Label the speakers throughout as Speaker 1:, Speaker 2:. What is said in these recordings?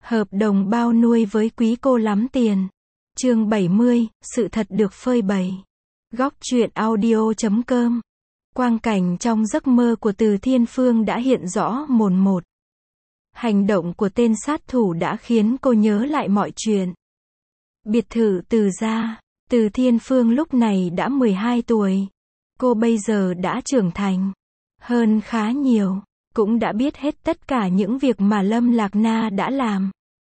Speaker 1: Hợp đồng bao nuôi với quý cô lắm tiền. Chương 70, sự thật được phơi bày. Góc truyện audio.com. Quang cảnh trong giấc mơ của Từ Thiên Phương đã hiện rõ mồn một. Hành động của tên sát thủ đã khiến cô nhớ lại mọi chuyện. Biệt thự Từ gia. Từ Thiên Phương lúc này đã 12 tuổi. Cô bây giờ đã trưởng thành hơn khá nhiều, cũng đã biết hết tất cả những việc mà Lâm Lạc Na đã làm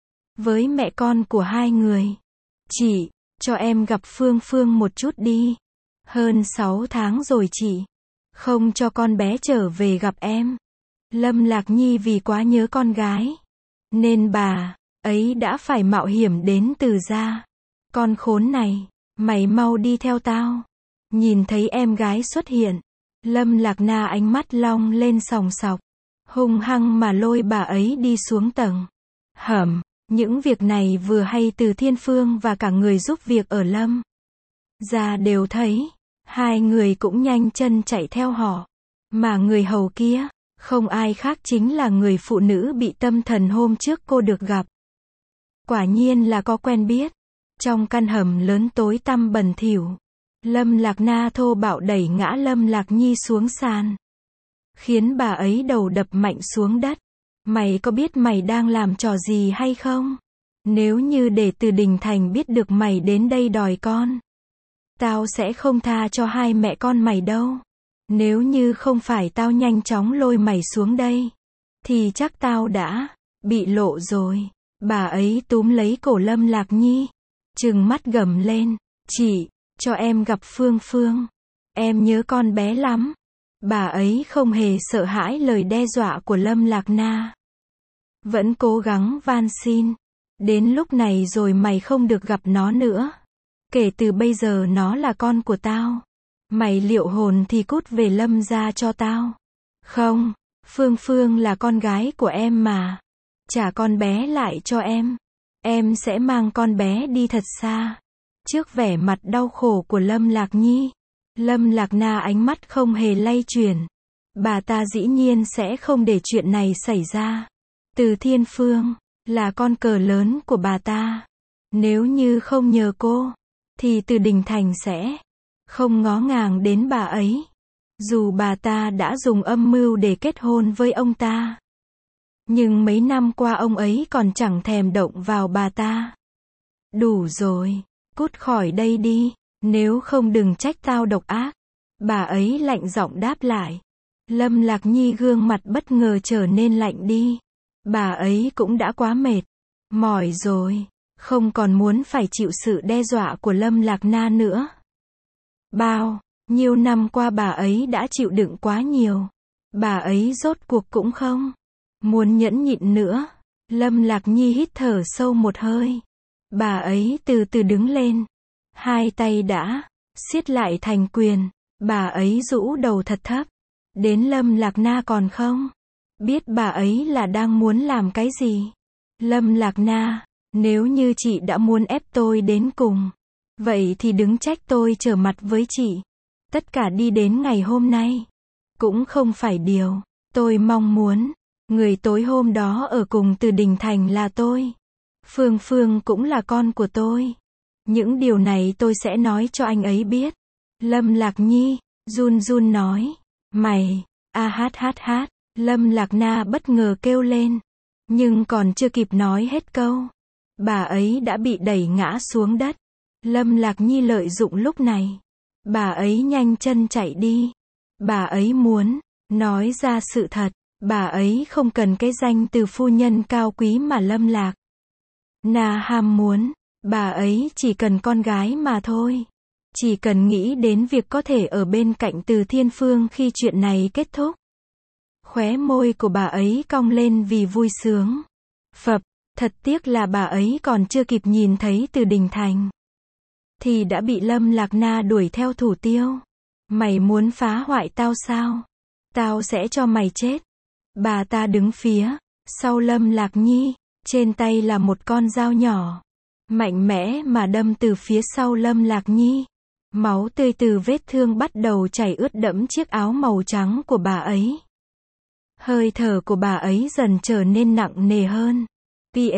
Speaker 1: với mẹ con của hai người. Chị, cho em gặp Phương Phương một chút đi. Hơn 6 tháng rồi chị không cho con bé trở về gặp em. Lâm Lạc Nhi vì quá nhớ con gái nên bà ấy đã phải mạo hiểm đến Từ gia. Con khốn này, mày mau đi theo tao. Nhìn thấy em gái xuất hiện, Lâm Lạc Na ánh mắt long lên sòng sọc, hung hăng mà lôi bà ấy đi xuống tầng hầm. Những việc này vừa hay Từ Thiên Phương và cả người giúp việc ở Lâm gia đều thấy. Hai người cũng nhanh chân chạy theo họ. Mà người hầu kia, không ai khác chính là người phụ nữ bị tâm thần hôm trước cô được gặp. Quả nhiên là có quen biết. Trong căn hầm lớn tối tăm bẩn thỉu, Lâm Lạc Na thô bạo đẩy ngã Lâm Lạc Nhi xuống sàn, khiến bà ấy đầu đập mạnh xuống đất. Mày có biết mày đang làm trò gì hay không? Nếu như để Từ Đình Thành biết được mày đến đây đòi con, tao sẽ không tha cho hai mẹ con mày đâu. Nếu như không phải tao nhanh chóng lôi mày xuống đây, thì chắc tao đã bị lộ rồi. Bà ấy túm lấy cổ Lâm Lạc Nhi, trừng mắt gầm lên. Chị, cho em gặp Phương Phương. Em nhớ con bé lắm. Bà ấy không hề sợ hãi lời đe dọa của Lâm Lạc Na, vẫn cố gắng van xin. Đến lúc này rồi mày không được gặp nó nữa. Kể từ bây giờ nó là con của tao. Mày liệu hồn thì cút về Lâm gia cho tao. Không, Phương Phương là con gái của em mà. Trả con bé lại cho em. Em sẽ mang con bé đi thật xa. Trước vẻ mặt đau khổ của Lâm Lạc Nhi, Lâm Lạc Na ánh mắt không hề lay chuyển. Bà ta dĩ nhiên sẽ không để chuyện này xảy ra. Từ Thiên Phương là con cờ lớn của bà ta. Nếu như không nhờ cô, thì Từ Đình Thành sẽ không ngó ngàng đến bà ấy. Dù bà ta đã dùng âm mưu để kết hôn với ông ta, nhưng mấy năm qua ông ấy còn chẳng thèm động vào bà ta. Đủ rồi, cút khỏi đây đi, nếu không đừng trách tao độc ác. Bà ấy lạnh giọng đáp lại. Lâm Lạc Nhi gương mặt bất ngờ trở nên lạnh đi. Bà ấy cũng đã quá mệt, mỏi rồi, không còn muốn phải chịu sự đe dọa của Lâm Lạc Na nữa. Bao nhiêu năm qua bà ấy đã chịu đựng quá nhiều. Bà ấy rốt cuộc cũng không muốn nhẫn nhịn nữa. Lâm Lạc Nhi hít thở sâu một hơi. Bà ấy từ từ đứng lên. Hai tay đã siết lại thành quyền. Bà ấy rũ đầu thật thấp. Đến Lâm Lạc Na còn không biết bà ấy là đang muốn làm cái gì. Lâm Lạc Na, nếu như chị đã muốn ép tôi đến cùng, vậy thì đừng trách tôi trở mặt với chị. Tất cả đi đến ngày hôm nay cũng không phải điều tôi mong muốn. Người tối hôm đó ở cùng Từ Đình Thành là tôi. Phương Phương cũng là con của tôi. Những điều này tôi sẽ nói cho anh ấy biết. Lâm Lạc Nhi run run nói. Mày, hát. Lâm Lạc Na bất ngờ kêu lên, nhưng còn chưa kịp nói hết câu, bà ấy đã bị đẩy ngã xuống đất. Lâm Lạc Nhi lợi dụng lúc này, bà ấy nhanh chân chạy đi. Bà ấy muốn nói ra sự thật. Bà ấy không cần cái danh từ phu nhân cao quý mà Lâm Lạc Na ham muốn. Bà ấy chỉ cần con gái mà thôi. Chỉ cần nghĩ đến việc có thể ở bên cạnh Từ Thiên Phương khi chuyện này kết thúc. Khóe môi của bà ấy cong lên vì vui sướng. Phập, thật tiếc là bà ấy còn chưa kịp nhìn thấy Từ Đình Thành, thì đã bị Lâm Lạc Na đuổi theo thủ tiêu. Mày muốn phá hoại tao sao? Tao sẽ cho mày chết. Bà ta đứng phía sau Lâm Lạc Nhi, trên tay là một con dao nhỏ, mạnh mẽ mà đâm từ phía sau Lâm Lạc Nhi. Máu tươi từ vết thương bắt đầu chảy ướt đẫm chiếc áo màu trắng của bà ấy. Hơi thở của bà ấy dần trở nên nặng nề hơn. PS,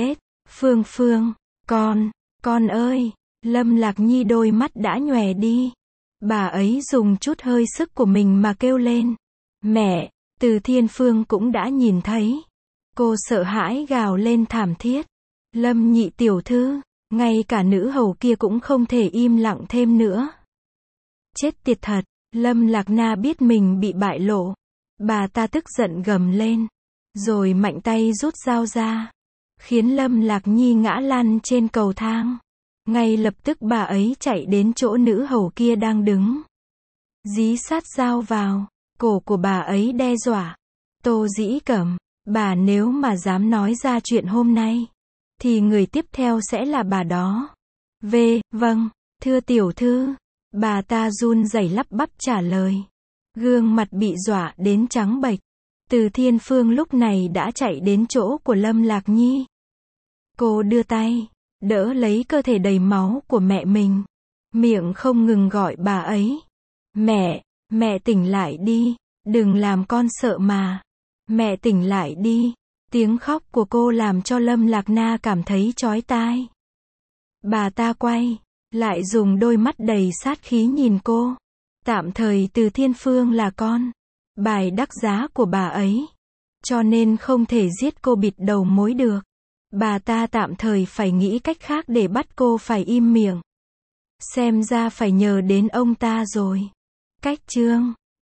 Speaker 1: Phương Phương, con ơi, Lâm Lạc Nhi đôi mắt đã nhòe đi. Bà ấy dùng chút hơi sức của mình mà kêu lên. Mẹ, Từ Thiên Phương cũng đã nhìn thấy. Cô sợ hãi gào lên thảm thiết. Lâm nhị tiểu thư, ngay cả nữ hầu kia cũng không thể im lặng thêm nữa. Chết tiệt thật, Lâm Lạc Na biết mình bị bại lộ. Bà ta tức giận gầm lên, rồi mạnh tay rút dao ra, khiến Lâm Lạc Nhi ngã lăn trên cầu thang. Ngay lập tức bà ấy chạy đến chỗ nữ hầu kia đang đứng, dí sát dao vào cổ của bà ấy đe dọa. Tô Dĩ Cẩm, bà nếu mà dám nói ra chuyện hôm nay, thì người tiếp theo sẽ là bà đó. Vâng, thưa tiểu thư. Bà ta run rẩy lắp bắp trả lời. Gương mặt bị dọa đến trắng bệch. Từ Thiên Phương lúc này đã chạy đến chỗ của Lâm Lạc Nhi. Cô đưa tay, đỡ lấy cơ thể đầy máu của mẹ mình. Miệng không ngừng gọi bà ấy. Mẹ tỉnh lại đi, đừng làm con sợ mà. Mẹ tỉnh lại đi. Tiếng khóc của cô làm cho Lâm Lạc Na cảm thấy chói tai. Bà ta quay lại dùng đôi mắt đầy sát khí nhìn cô. Tạm thời Từ Thiên Phương là con bài đắc giá của bà ấy, cho nên không thể giết cô bịt đầu mối được. Bà ta tạm thời phải nghĩ cách khác để bắt cô phải im miệng. Xem ra phải nhờ đến ông ta rồi. Cách chương